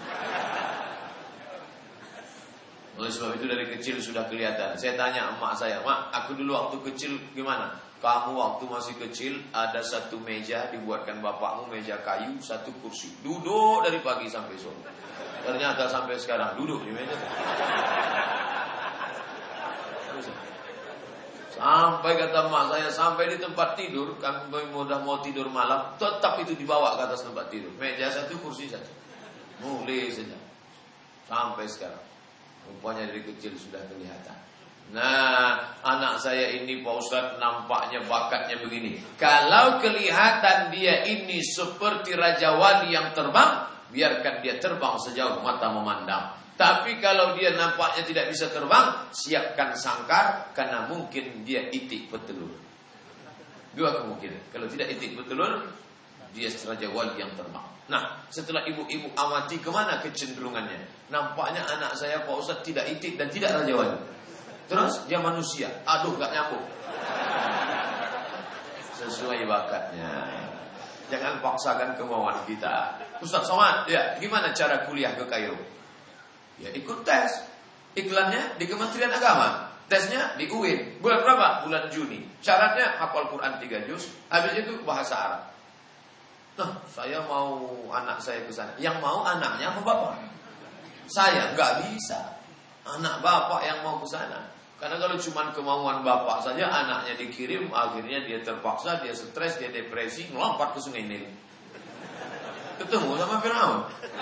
Oleh sebab itu dari kecil sudah kelihatan. Saya tanya emak saya, "Mak, aku dulu waktu kecil gimana?" "Kamu waktu masih kecil ada satu meja dibuatkan bapakmu, meja kayu, satu kursi. Duduk dari pagi sampai sore." Ternyata sampai sekarang duduk di meja. Sampai kata emak saya, sampai di tempat tidur, kami mudah mau tidur malam, tetap itu dibawa ke atas tempat tidur. Meja satu, kursi satu. Mulai saja. Sampai sekarang. Rupanya dari kecil sudah kelihatan. Nah, anak saya ini Pak Ustadz nampaknya bakatnya begini. Kalau kelihatan dia ini seperti Raja Wali yang terbang, biarkan dia terbang sejauh mata memandang. Tapi kalau dia nampaknya tidak bisa terbang, siapkan sangkar, karena mungkin dia itik petelur. Dua kemungkinan. Kalau tidak itik petelur, dia Raja Wali yang terbang. Nah, setelah ibu-ibu amati kemana kecenderungannya, nampaknya anak saya Pak Ustadz tidak itik dan tidak Raja Wali. Terus dia manusia. Aduh, gak nyambung. Sesuai bakatnya. Jangan paksakan kemauan kita. Ustaz Somad, ya, gimana cara kuliah ke Kairo? Ya ikut tes. Iklannya di Kementerian Agama. Tesnya di U I N. Bulan berapa? Bulan Juni. Syaratnya hafal Quran tiga juz. Habis itu bahasa Arab. Nah, saya mau anak saya ke sana. Yang mau anaknya apa bapak? Saya nggak bisa. Anak bapak yang mau ke sana. Karena kalau cuma kemauan bapak saja, anaknya dikirim, akhirnya dia terpaksa, dia stres, dia depresi, melompat ke Sungai Nil. Ketemu sama Firaun.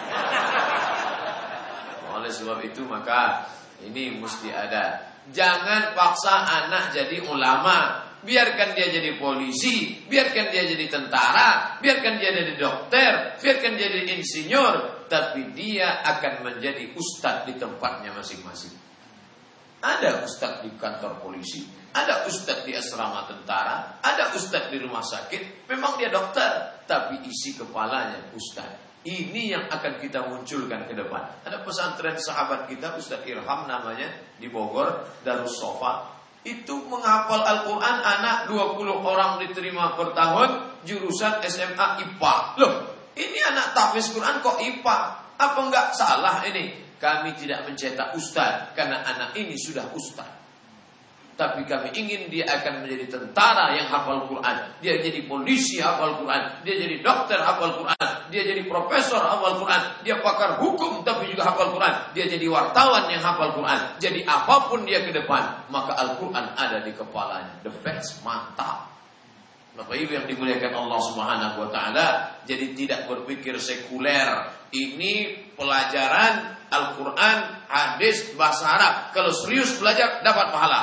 Oleh sebab itu maka ini mesti ada. Jangan paksa anak jadi ulama. Biarkan dia jadi polisi, biarkan dia jadi tentara, biarkan dia jadi dokter, biarkan dia jadi insinyur, tapi dia akan menjadi ustadz di tempatnya masing-masing. Ada ustadz di kantor polisi, ada ustadz di asrama tentara, ada ustadz di rumah sakit. Memang dia dokter, tapi isi kepalanya ustadz. Ini yang akan kita munculkan ke depan. Ada pesantren sahabat kita, Ustadz Irham namanya, di Bogor, Darus Sofa. Itu menghafal Al-Quran, anak dua puluh orang diterima per tahun, jurusan S M A I P A. Loh, ini anak tahfiz Quran kok I P A? Apa enggak salah ini? Kami tidak mencetak ustaz, karena anak ini sudah ustaz. Tapi kami ingin dia akan menjadi tentara yang hafal Quran. Dia jadi polisi hafal Quran. Dia jadi dokter hafal Quran. Dia jadi profesor hafal Quran. Dia pakar hukum tapi juga hafal Quran. Dia jadi wartawan yang hafal Quran. Jadi apapun dia ke depan, maka Al-Quran ada di kepalanya. The best, mantap. Bapak Ibu yang dimuliakan Allah Subhanahu wa taala, jadi tidak berpikir sekuler. Ini pelajaran Al-Quran, hadis, bahasa Arab. Kalau serius belajar dapat pahala.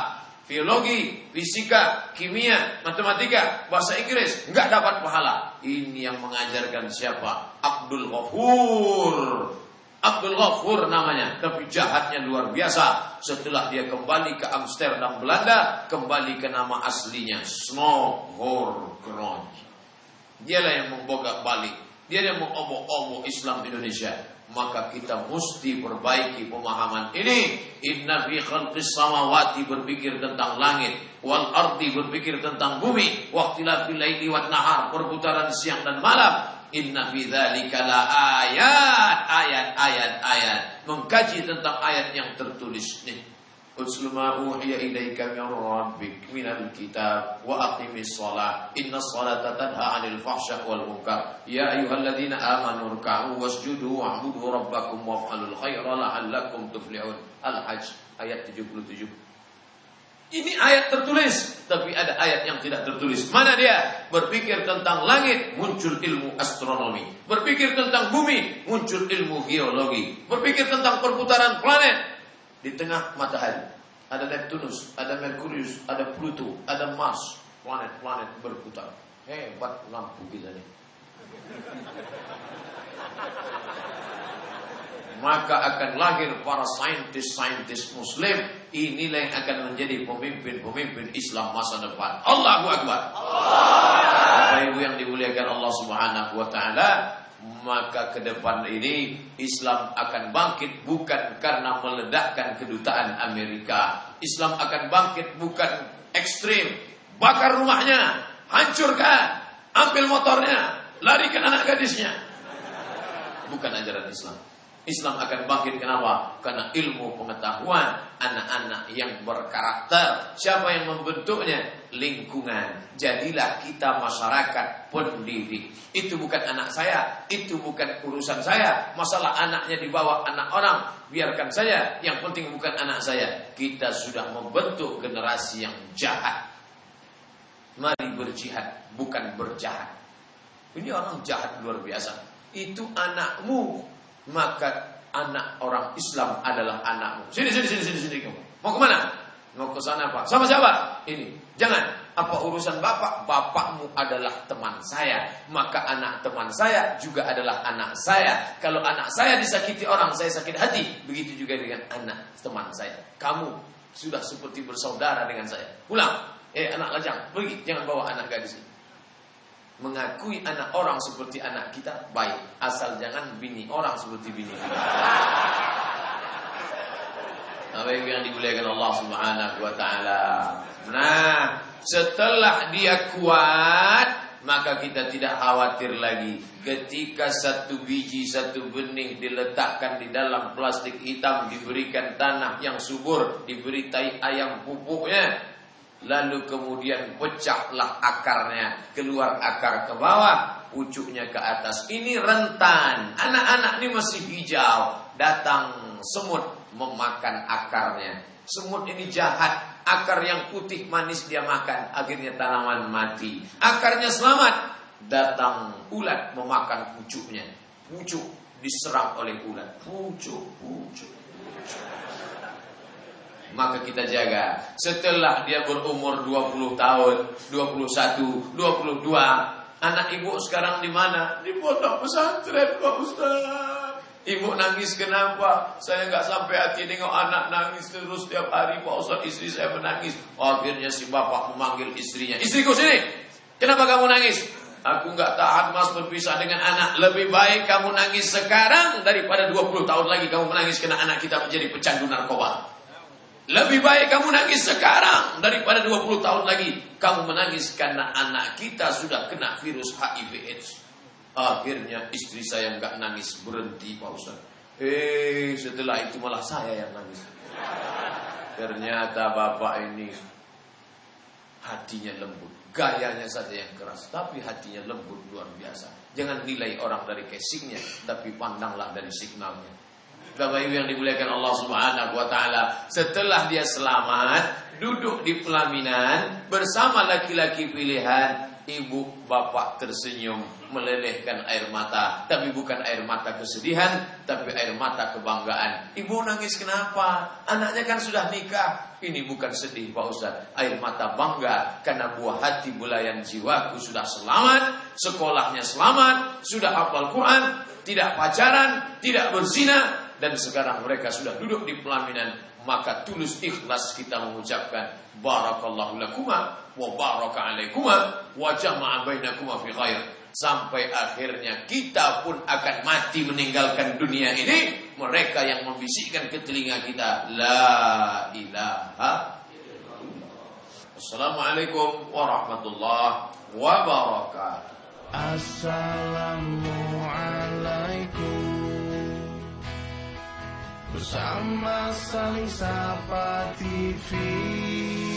biologi, fisika, kimia, matematika, bahasa Inggris, nggak dapat pahala. Ini yang mengajarkan siapa? Abdul Ghafur. Abdul Ghafur namanya, tapi jahatnya luar biasa. Setelah dia kembali ke Amsterdam, Belanda, kembali ke nama aslinya, Snohorgrond. Dialah yang membogak balik, dia yang mengobok-obok Islam Indonesia. Maka kita mesti perbaiki pemahaman ini. Inna fi khalqis samawati, berpikir tentang langit, wal ardi, berpikir tentang bumi, waqtilafil laili wan nahar, perputaran siang dan malam. Inna fi dzalika la ayat, ayat, ayat, ayat. Mengkaji tentang ayat yang tertulis nih. Utslu ma uhiya ilaika min rabbik minal kitab wa aqimis shalah innas salata tanha 'anil fahsya'i wal munkar ya ayyuhalladzina amanu ruk'u wasjudu wa'budu rabbakum waf'alul khaira la'allakum tuflihun. Al-Hajj ayat tujuh puluh tujuh. Ini ayat tertulis, tapi ada ayat yang tidak tertulis. Mana dia? Berpikir tentang langit, muncul ilmu astronomi. Berpikir tentang bumi, muncul ilmu geologi. Berpikir tentang perputaran planet. Di tengah matahari ada Neptunus, ada Merkurius, ada Pluto, ada Mars. Planet-planet berputar. Hebat lampu kita nih. Maka akan lahir para saintis-saintis muslim. Inilah yang akan menjadi pemimpin-pemimpin Islam masa depan. Allahu Akbar. Bapak Ibu yang dimuliakan Allah Subhanahu wa taala, maka ke depan ini Islam akan bangkit bukan karena meledakkan kedutaan Amerika. Islam akan bangkit bukan ekstrim, bakar rumahnya, hancurkan, ambil motornya, larikan anak gadisnya. Bukan ajaran Islam. Islam akan bangkit kenapa? Karena ilmu pengetahuan, anak-anak yang berkarakter. Siapa yang membentuknya? Lingkungan. Jadilah kita masyarakat pendidik. Itu bukan anak saya, itu bukan urusan saya. Masalah anaknya dibawa anak orang, biarkan saya. Yang penting bukan anak saya. Kita sudah membentuk generasi yang jahat. Mari berjihad, bukan berjahat. Ini orang jahat luar biasa. Itu anakmu, maka anak orang Islam adalah anakmu. Sini, sini, sini, sini, sini kamu. Mau kemana? Mau ke sana apa? Sama siapa? Ini. Jangan. Apa urusan bapak? Bapakmu adalah teman saya. Maka anak teman saya juga adalah anak saya. Kalau anak saya disakiti orang, saya sakit hati. Begitu juga dengan anak teman saya. Kamu sudah seperti bersaudara dengan saya. Pulang. Eh anak lajang, pergi. Jangan bawa anak gadis ini. Mengakui anak orang seperti anak kita baik, asal jangan bini orang seperti bini kita. Bapak Ibu yang dimuliakan Allah Subhanahu wa taala. Nah, setelah dia kuat, maka kita tidak khawatir lagi. Ketika satu biji, satu benih diletakkan di dalam plastik hitam, diberikan tanah yang subur, diberi tai ayam pupuknya, lalu kemudian pecahlah akarnya, keluar akar ke bawah, pucuknya ke atas. Ini rentan. Anak-anak ini masih hijau. Datang semut memakan akarnya. Semut ini jahat. Akar yang putih manis dia makan, akhirnya tanaman mati. Akarnya selamat. Datang ulat memakan pucuknya. Pucuk diserang oleh ulat. Pucuk, pucuk, pucuk. Maka kita jaga. Setelah dia berumur dua puluh tahun, dua puluh satu, dua puluh dua, anak ibu sekarang di mana? Di pondok pesantren, Pak Ustaz. Ibu nangis kenapa? Saya nggak sampai hati nengok anak nangis terus setiap hari, Pak Ustaz. Istri saya menangis. Akhirnya si bapak memanggil istrinya. Istriku sini. Kenapa kamu nangis? Aku nggak tahan mas berpisah dengan anak. Lebih baik kamu nangis sekarang daripada dua puluh tahun lagi kamu menangis karena anak kita menjadi pecandu narkoba. Lebih baik kamu nangis sekarang daripada dua puluh tahun lagi kamu menangis karena anak kita sudah kena virus H I V AIDS. Akhirnya istri saya nggak nangis, berhenti Pak Ustaz. Eh setelah itu malah saya yang nangis. Ternyata bapak ini hatinya lembut, gayanya saja yang keras, tapi hatinya lembut luar biasa. Jangan nilai orang dari casingnya, tapi pandanglah dari signalnya. Bapak Ibu yang dimuliakan Allah Subhanahu wa taala, setelah dia selamat, duduk di pelaminan bersama laki-laki pilihan, ibu bapak tersenyum melelehkan air mata, tapi bukan air mata kesedihan, tapi air mata kebanggaan. Ibu nangis kenapa? Anaknya kan sudah nikah. Ini bukan sedih Pak Ustaz, air mata bangga karena buah hati belayan jiwaku sudah selamat, sekolahnya selamat, sudah hafal Quran, tidak pacaran, tidak berzina, dan sekarang mereka sudah duduk di pelaminan. Maka tulus ikhlas kita mengucapkan barakallahu lakuma wa baraka alaikuma wa jama'a bainakuma fi khair. Sampai akhirnya kita pun akan mati meninggalkan dunia ini. Mereka yang membisikkan ke telinga kita, la ilaha illallah. Assalamualaikum warahmatullahi wabarakatuh. Assalamualaikum. Bersama Saling Sapa T V.